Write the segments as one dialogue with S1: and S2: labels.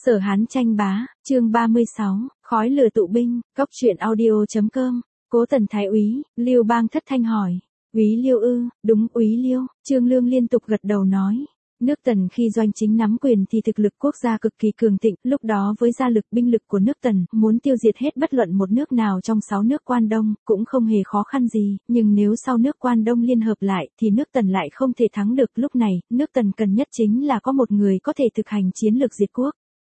S1: Sở Hán tranh bá, chương 36, khói lửa tụ binh, cóc truyện audio.com, Cố Tần Thái úy, Liêu Bang thất thanh hỏi. Úy Liêu ư, đúng úy Liêu, Trương Lương liên tục gật đầu nói. Nước Tần khi doanh chính nắm quyền thì thực lực quốc gia cực kỳ cường thịnh, lúc đó với gia lực binh lực của nước Tần, muốn tiêu diệt hết bất luận một nước nào trong 6 nước Quan Đông, cũng không hề khó khăn gì, nhưng nếu sau nước Quan Đông liên hợp lại, thì nước Tần lại không thể thắng được. Lúc này, nước Tần cần nhất chính là có một người có thể thực hành chiến lược diệt quốc.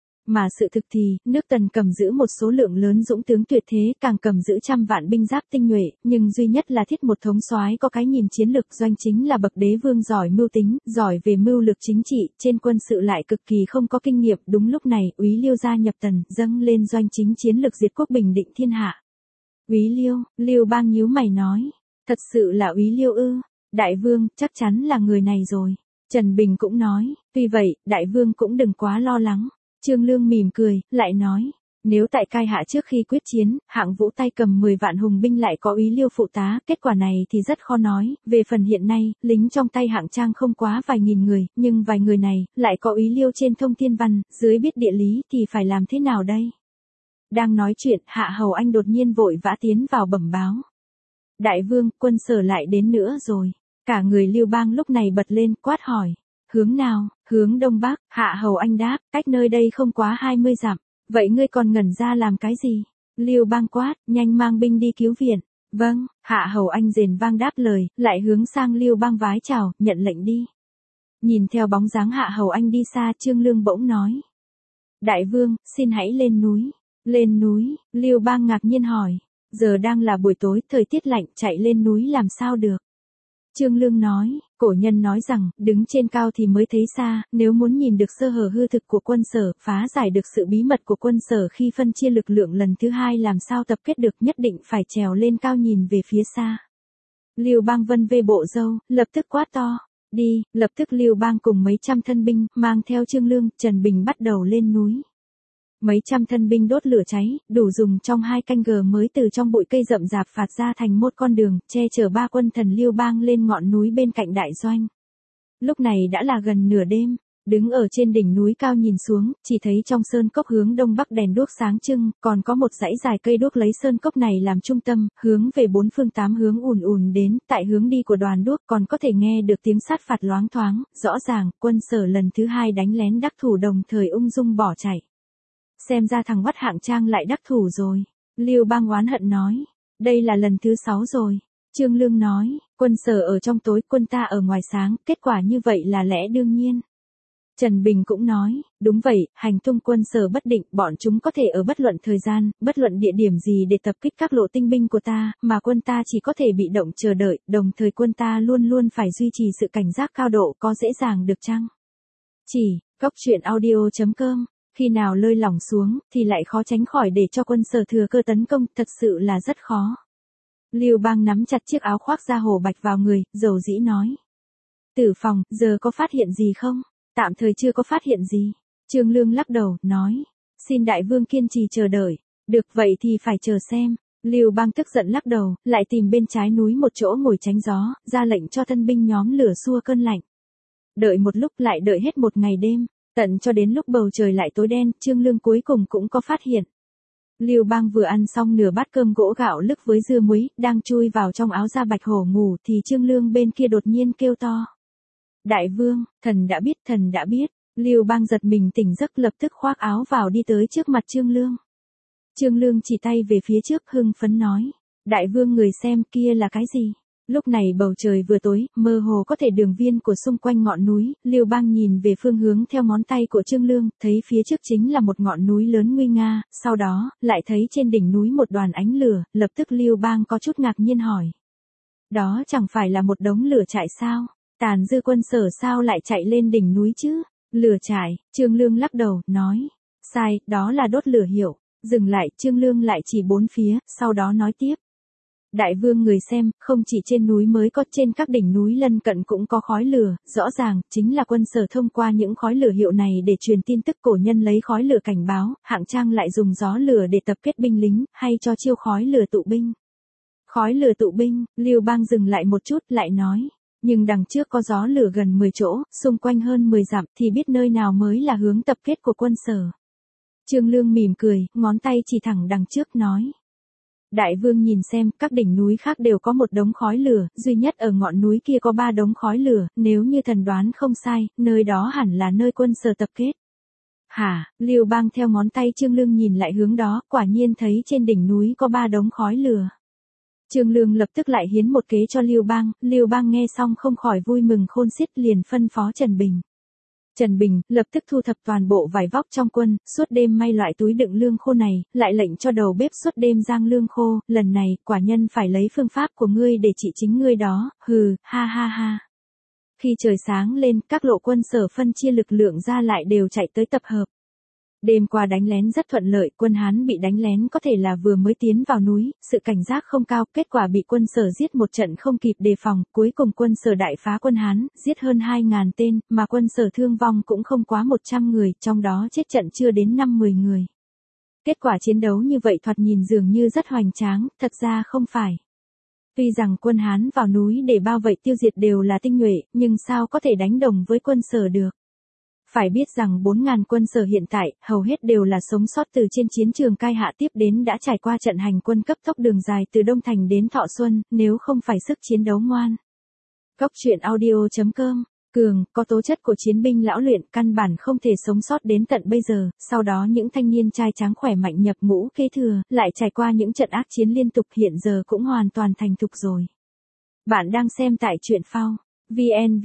S1: Mà sự thực thì, nước Tần cầm giữ một số lượng lớn dũng tướng tuyệt thế, càng cầm giữ trăm vạn binh giáp tinh nhuệ, nhưng duy nhất là thiết một thống soái có cái nhìn chiến lược. Doanh chính là bậc đế vương giỏi mưu tính, giỏi về mưu lược chính trị, trên quân sự lại cực kỳ không có kinh nghiệm. Đúng lúc này, úy Liêu gia nhập Tần, dâng lên doanh chính chiến lược diệt quốc bình định thiên hạ. Úy Liêu, Liêu Bang nhíu mày nói, thật sự là úy Liêu ư? Đại vương, chắc chắn là người này rồi. Trần Bình cũng nói, tuy vậy, đại vương cũng đừng quá lo lắng. Trương Lương mỉm cười, lại nói, nếu tại Cai Hạ trước khi quyết chiến, Hạng Vũ tay cầm 10 vạn hùng binh lại có úy Liêu phụ tá, kết quả này thì rất khó nói. Về phần hiện nay, lính trong tay Hạng Trang không quá vài nghìn người, nhưng vài người này, lại có úy Liêu trên thông thiên văn, dưới biết địa lý thì phải làm thế nào đây? Đang nói chuyện, Hạ Hầu Anh đột nhiên vội vã tiến vào bẩm báo. Đại vương, quân Sở lại đến nữa rồi. Cả người Liêu Bang lúc này bật lên, quát hỏi. Hướng nào? Hướng đông bắc. Hạ Hầu Anh đáp, cách nơi đây không quá 20 dặm. Vậy ngươi còn ngẩn ra làm cái gì? Liêu Bang quát, nhanh mang binh đi cứu viện. Vâng. Hạ Hầu Anh rền vang đáp lời, lại hướng sang Liêu Bang vái chào, nhận lệnh đi. Nhìn theo bóng dáng Hạ Hầu Anh đi xa, Trương Lương bỗng nói. Đại vương, xin hãy lên núi. Lên núi? Liêu Bang ngạc nhiên hỏi. Giờ đang là buổi tối, thời tiết lạnh, chạy lên núi làm sao được? Trương Lương nói, cổ nhân nói rằng, đứng trên cao thì mới thấy xa, nếu muốn nhìn được sơ hở hư thực của quân Sở, phá giải được sự bí mật của quân Sở khi phân chia lực lượng lần thứ hai làm sao tập kết được, nhất định phải trèo lên cao nhìn về phía xa. Liêu Bang vân vê bộ râu, lập tức quát to, đi. Lập tức Liêu Bang cùng mấy trăm thân binh, mang theo Trương Lương, Trần Bình bắt đầu lên núi. Mấy trăm thân binh đốt lửa cháy, đủ dùng trong 2 canh giờ mới từ trong bụi cây rậm rạp phạt ra thành một con đường, che chở 3 quân thần Liêu Bang lên ngọn núi bên cạnh đại doanh. Lúc này đã là gần nửa đêm, đứng ở trên đỉnh núi cao nhìn xuống, chỉ thấy trong sơn cốc hướng đông bắc đèn đuốc sáng trưng, còn có một dãy dài cây đuốc lấy sơn cốc này làm trung tâm, hướng về 4 phương 8 hướng ùn ùn đến. Tại hướng đi của đoàn đuốc còn có thể nghe được tiếng sát phạt loáng thoáng, rõ ràng quân Sở lần thứ 2 đánh lén đắc thủ đồng thời ung dung bỏ chạy. Xem ra thằng Hoắt Hạng Trang lại đắc thủ rồi. Liêu Bang oán hận nói. Đây là lần thứ 6 rồi. Trương Lương nói, quân Sở ở trong tối, quân ta ở ngoài sáng, kết quả như vậy là lẽ đương nhiên. Trần Bình cũng nói, đúng vậy, hành tung quân Sở bất định, bọn chúng có thể ở bất luận thời gian, bất luận địa điểm gì để tập kích các lộ tinh binh của ta, mà quân ta chỉ có thể bị động chờ đợi, đồng thời quân ta luôn luôn phải duy trì sự cảnh giác cao độ, có dễ dàng được chăng? Chỉ, cóc truyện audio.com. Khi nào lơi lỏng xuống, thì lại khó tránh khỏi để cho quân Sở thừa cơ tấn công, thật sự là rất khó. Liêu Bang nắm chặt chiếc áo khoác da hổ bạch vào người, dầu dĩ nói. Tử phòng, giờ có phát hiện gì không? Tạm thời chưa có phát hiện gì. Trương Lương lắc đầu, nói. Xin đại vương kiên trì chờ đợi. Được vậy thì phải chờ xem. Liêu Bang tức giận lắc đầu, lại tìm bên trái núi một chỗ ngồi tránh gió, ra lệnh cho thân binh nhóm lửa xua cơn lạnh. Đợi một lúc lại đợi hết một ngày đêm. Tận cho đến lúc bầu trời lại tối đen, Trương Lương cuối cùng cũng có phát hiện. Liêu Bang vừa ăn xong nửa bát cơm gỗ gạo lức với dưa muối, đang chui vào trong áo da bạch hổ ngủ thì Trương Lương bên kia đột nhiên kêu to. Đại vương, thần đã biết, thần đã biết. Liêu Bang giật mình tỉnh giấc, lập tức khoác áo vào đi tới trước mặt Trương Lương. Trương Lương chỉ tay về phía trước, hưng phấn nói. Đại vương người xem kia là cái gì? Lúc này bầu trời vừa tối, mơ hồ có thể đường viên của xung quanh ngọn núi. Liêu Bang nhìn về phương hướng theo ngón tay của Trương Lương, thấy phía trước chính là một ngọn núi lớn nguy nga, sau đó, lại thấy trên đỉnh núi một đoàn ánh lửa, lập tức Liêu Bang có chút ngạc nhiên hỏi. Đó chẳng phải là một đống lửa trại sao? Tàn dư quân Sở sao lại chạy lên đỉnh núi chứ? Lửa trại, Trương Lương lắc đầu, nói. Sai, đó là đốt lửa hiệu. Dừng lại, Trương Lương lại chỉ 4 phía, sau đó nói tiếp. Đại vương người xem, không chỉ trên núi mới có, trên các đỉnh núi lân cận cũng có khói lửa, rõ ràng, chính là quân Sở thông qua những khói lửa hiệu này để truyền tin tức. Cổ nhân lấy khói lửa cảnh báo, Hạng Trang lại dùng gió lửa để tập kết binh lính, hay cho chiêu khói lửa tụ binh. Khói lửa tụ binh, Liêu Bang dừng lại một chút, lại nói. Nhưng đằng trước có gió lửa gần 10 chỗ, xung quanh hơn 10 dặm, thì biết nơi nào mới là hướng tập kết của quân Sở. Trương Lương mỉm cười, ngón tay chỉ thẳng đằng trước nói. Đại vương nhìn xem, các đỉnh núi khác đều có một đống khói lửa, duy nhất ở ngọn núi kia có 3 đống khói lửa, nếu như thần đoán không sai, nơi đó hẳn là nơi quân Sở tập kết. Hả, Lưu Bang theo ngón tay Trương Lương nhìn lại hướng đó, quả nhiên thấy trên đỉnh núi có 3 đống khói lửa. Trương Lương lập tức lại hiến một kế cho Lưu Bang nghe xong không khỏi vui mừng khôn xiết, liền phân phó Trần Bình. Trần Bình lập tức thu thập toàn bộ vải vóc trong quân, suốt đêm may loại túi đựng lương khô này, lại lệnh cho đầu bếp suốt đêm rang lương khô, lần này, quả nhân phải lấy phương pháp của ngươi để trị chính ngươi đó, hừ, ha ha ha. Khi trời sáng lên, các lộ quân Sở phân chia lực lượng ra lại đều chạy tới tập hợp. Đêm qua đánh lén rất thuận lợi, quân Hán bị đánh lén có thể là vừa mới tiến vào núi, sự cảnh giác không cao, kết quả bị quân Sở giết một trận không kịp đề phòng, cuối cùng quân Sở đại phá quân Hán, giết hơn 2.000 tên, mà quân Sở thương vong cũng không quá 100 người, trong đó chết trận chưa đến 50 người. Kết quả chiến đấu như vậy thoạt nhìn dường như rất hoành tráng, thật ra không phải. Tuy rằng quân Hán vào núi để bao vây tiêu diệt đều là tinh nhuệ, nhưng sao có thể đánh đồng với quân Sở được. Phải biết rằng 4.000 quân Sở hiện tại, hầu hết đều là sống sót từ trên chiến trường Cai Hạ tiếp đến đã trải qua trận hành quân cấp tốc đường dài từ Đông Thành đến Thọ Xuân, nếu không phải sức chiến đấu ngoan. Cóc truyện audio.com, cường, có tố chất của chiến binh lão luyện, căn bản không thể sống sót đến tận bây giờ, sau đó những thanh niên trai tráng khỏe mạnh nhập ngũ kế thừa, lại trải qua những trận ác chiến liên tục hiện giờ cũng hoàn toàn thành thục rồi. Bạn đang xem tại truyện phao. VN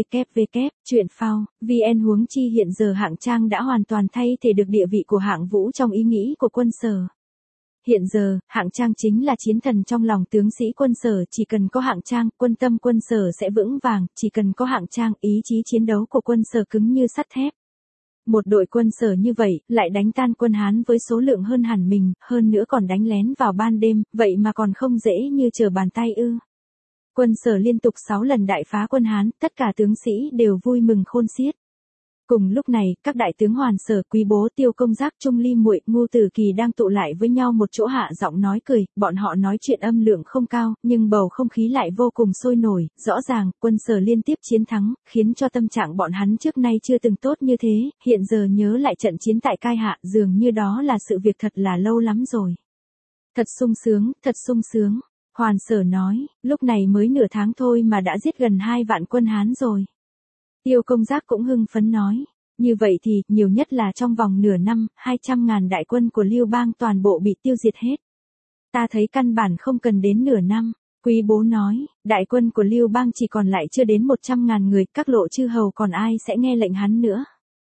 S1: www, truyện phao, VN huống chi hiện giờ hạng trang đã hoàn toàn thay thế được địa vị của hạng vũ trong ý nghĩ của quân Sở. Hiện giờ, hạng trang chính là chiến thần trong lòng tướng sĩ quân Sở, chỉ cần có hạng trang, quân tâm quân Sở sẽ vững vàng, chỉ cần có hạng trang, ý chí chiến đấu của quân Sở cứng như sắt thép. Một đội quân Sở như vậy, lại đánh tan quân Hán với số lượng hơn hẳn mình, hơn nữa còn đánh lén vào ban đêm, vậy mà còn không dễ như trở bàn tay ư. Quân Sở liên tục 6 lần đại phá quân Hán, tất cả tướng sĩ đều vui mừng khôn xiết. Cùng lúc này, các đại tướng Hoàn Sở, Quý Bố, Tiêu Công Giác, Trung Ly Muội, Ngô Tử Kỳ đang tụ lại với nhau một chỗ hạ giọng nói cười, bọn họ nói chuyện âm lượng không cao, nhưng bầu không khí lại vô cùng sôi nổi, rõ ràng, quân Sở liên tiếp chiến thắng, khiến cho tâm trạng bọn hắn trước nay chưa từng tốt như thế, hiện giờ nhớ lại trận chiến tại Cai Hạ, dường như đó là sự việc thật là lâu lắm rồi. Thật sung sướng, thật sung sướng. Hoàn Sở nói, lúc này mới nửa tháng thôi mà đã giết gần 2 vạn quân Hán rồi. Tiêu Công Giác cũng hưng phấn nói, như vậy thì, nhiều nhất là trong vòng nửa năm, 200.000 đại quân của Lưu Bang toàn bộ bị tiêu diệt hết. Ta thấy căn bản không cần đến nửa năm, Quý Bố nói, đại quân của Lưu Bang chỉ còn lại chưa đến 100.000 người, các lộ chư hầu còn ai sẽ nghe lệnh hắn nữa.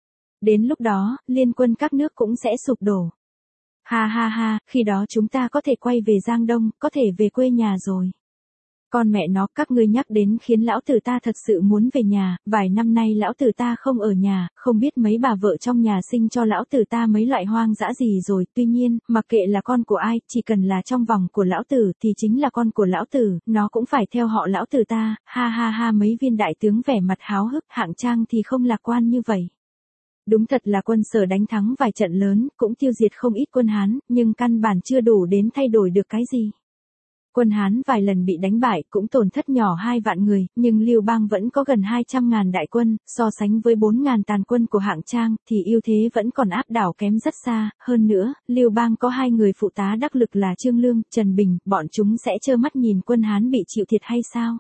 S1: Đến lúc đó, liên quân các nước cũng sẽ sụp đổ. Ha ha ha, khi đó chúng ta có thể quay về Giang Đông, có thể về quê nhà rồi. Con mẹ nó, các ngươi nhắc đến khiến lão tử ta thật sự muốn về nhà, vài năm nay lão tử ta không ở nhà, không biết mấy bà vợ trong nhà sinh cho lão tử ta mấy loại hoang dã gì rồi, tuy nhiên, mặc kệ là con của ai, chỉ cần là trong vòng của lão tử thì chính là con của lão tử, nó cũng phải theo họ lão tử ta, ha ha ha. Mấy viên đại tướng vẻ mặt háo hức, hạng trang thì không lạc quan như vậy. Đúng thật là quân Sở đánh thắng vài trận lớn, cũng tiêu diệt không ít quân Hán, nhưng căn bản chưa đủ đến thay đổi được cái gì. Quân Hán vài lần bị đánh bại, cũng tổn thất nhỏ 2 vạn người, nhưng Lưu Bang vẫn có gần 200.000 đại quân, so sánh với 4.000 tàn quân của hạng trang, thì ưu thế vẫn còn áp đảo kém rất xa, hơn nữa, Lưu Bang có 2 người phụ tá đắc lực là Trương Lương, Trần Bình, bọn chúng sẽ trơ mắt nhìn quân Hán bị chịu thiệt hay sao?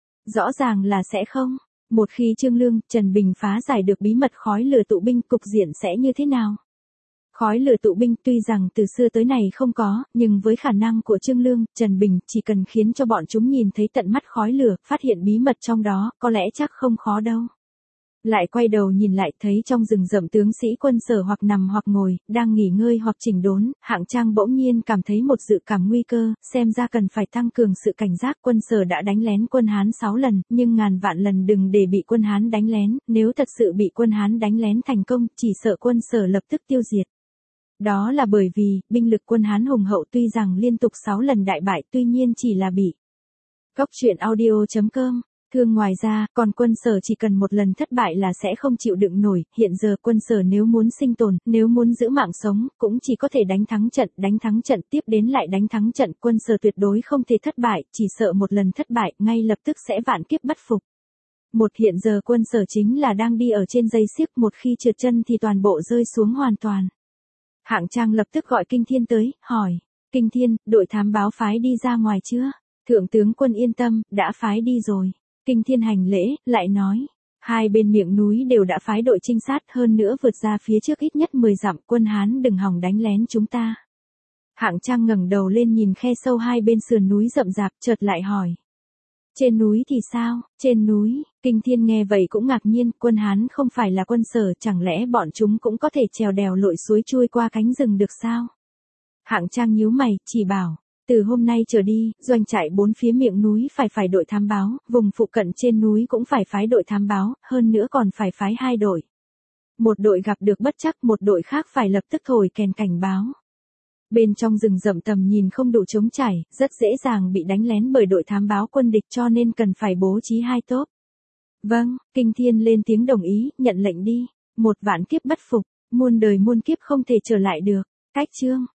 S1: Rõ ràng là sẽ không. Một khi Trương Lương, Trần Bình phá giải được bí mật khói lửa tụ binh, cục diện sẽ như thế nào? Khói lửa tụ binh tuy rằng từ xưa tới nay không có, nhưng với khả năng của Trương Lương, Trần Bình, chỉ cần khiến cho bọn chúng nhìn thấy tận mắt khói lửa, phát hiện bí mật trong đó, có lẽ chắc không khó đâu. Lại quay đầu nhìn lại thấy trong rừng rậm tướng sĩ quân Sở hoặc nằm hoặc ngồi, đang nghỉ ngơi hoặc chỉnh đốn, hạng trang bỗng nhiên cảm thấy một dự cảm nguy cơ, xem ra cần phải tăng cường sự cảnh giác. Quân Sở đã đánh lén quân Hán 6 lần, nhưng ngàn vạn lần đừng để bị quân Hán đánh lén, nếu thật sự bị quân Hán đánh lén thành công, chỉ sợ quân Sở lập tức tiêu diệt. Đó là bởi vì, binh lực quân Hán hùng hậu tuy rằng liên tục 6 lần đại bại, tuy nhiên chỉ là bị. Cóc truyện audio.com. Thường ngoài ra, còn quân Sở chỉ cần một lần thất bại là sẽ không chịu đựng nổi, hiện giờ quân Sở nếu muốn sinh tồn, nếu muốn giữ mạng sống, cũng chỉ có thể đánh thắng trận tiếp đến lại đánh thắng trận, quân Sở tuyệt đối không thể thất bại, chỉ sợ một lần thất bại, ngay lập tức sẽ vạn kiếp bất phục. Hiện giờ quân Sở chính là đang đi ở trên dây xiếc, một khi trượt chân thì toàn bộ rơi xuống hoàn toàn. Hạng Trang lập tức gọi Kinh Thiên tới, hỏi. Kinh Thiên, đội thám báo phái đi ra ngoài chưa? Thượng tướng quân yên tâm, đã phái đi rồi. Kinh Thiên hành lễ, lại nói. Hai bên miệng núi đều đã phái đội trinh sát, hơn nữa vượt ra phía trước ít nhất 10 dặm, quân Hán đừng hòng đánh lén chúng ta. Hạng Trang ngẩng đầu lên nhìn khe sâu hai bên sườn núi rậm rạp, chợt lại hỏi. Trên núi thì sao? Trên núi, Kinh Thiên nghe vậy cũng ngạc nhiên, quân Hán không phải là quân Sở, chẳng lẽ bọn chúng cũng có thể trèo đèo lội suối chui qua cánh rừng được sao? Hạng Trang nhíu mày, chỉ bảo. Từ hôm nay trở đi, doanh trại bốn phía miệng núi phải đội thám báo, vùng phụ cận trên núi cũng phải phái đội thám báo, hơn nữa còn phải phái 2 đội. Một đội gặp được bất trắc, một đội khác phải lập tức thổi kèn cảnh báo. Bên trong rừng rậm tầm nhìn không đủ trống trải, rất dễ dàng bị đánh lén bởi đội thám báo quân địch, cho nên cần phải bố trí 2 tốp. Vâng, Kinh Thiên lên tiếng đồng ý, nhận lệnh đi. 1 vạn kiếp bất phục, muôn đời muôn kiếp không thể trở lại được. Cách chương